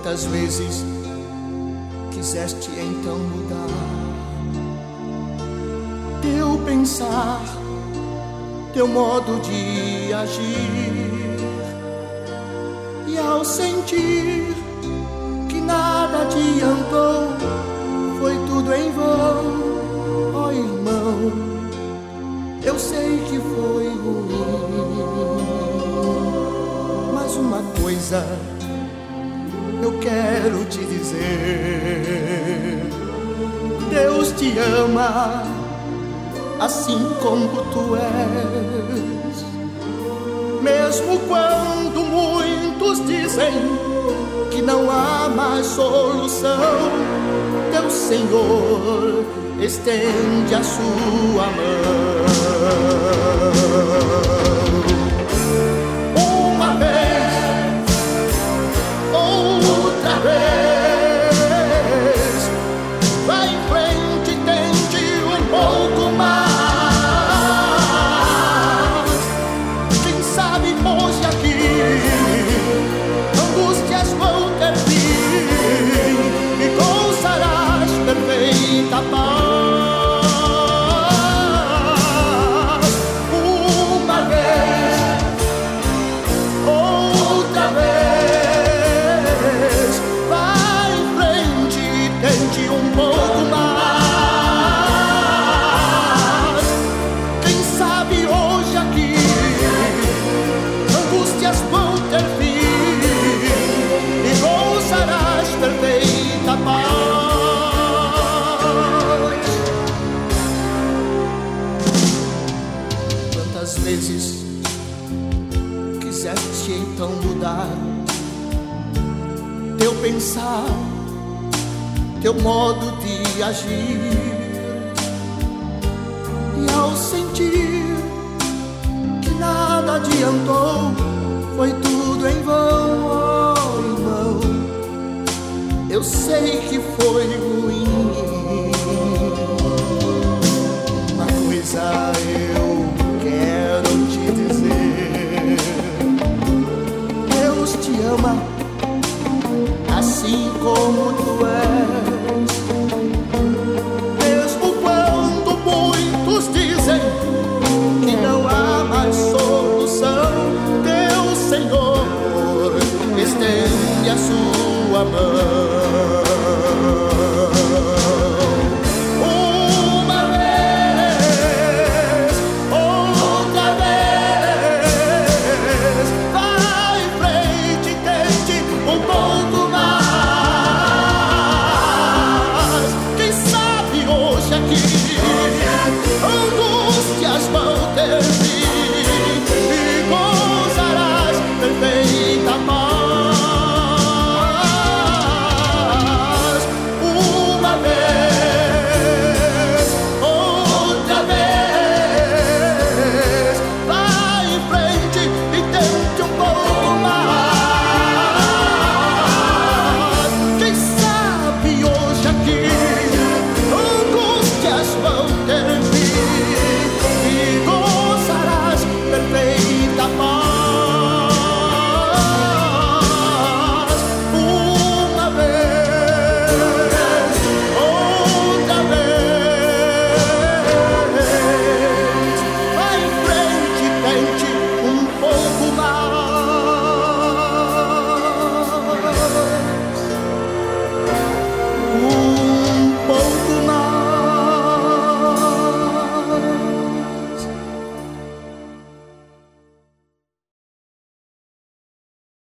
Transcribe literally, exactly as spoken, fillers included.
Quantas vezes quiseste então mudar teu pensar, teu modo de agir, e ao sentir que nada adiantou, foi tudo em vão, ó irmão, eu sei que foi ruim, mas uma coisa eu quero te dizer: Deus te ama assim como tu és. Mesmo quando muitos dizem que não há mais solução, teu Senhor estende a sua mão. Uma vez, outra vez, vai em frente, tente um pouco mais. Quem sabe hoje aqui angústias vão ter fim e gozarás perfeita paz. Uma vez, outra vez, vai em frente, tente um pouco mais. Quem sabe hoje aqui angústias vão ter fim e gozarás perfeita paz. Quantas vezes quiseste então mudar teu pensar, teu modo de agir, e ao sentir que nada adiantou, foi tudo em vão, oh irmão, eu sei que foi ruim. Uma coisa eu quero te dizer: Deus te ama assim como tu és. Mesmo quando muitos dizem que não há mais solução, teu Senhor estende a sua mão.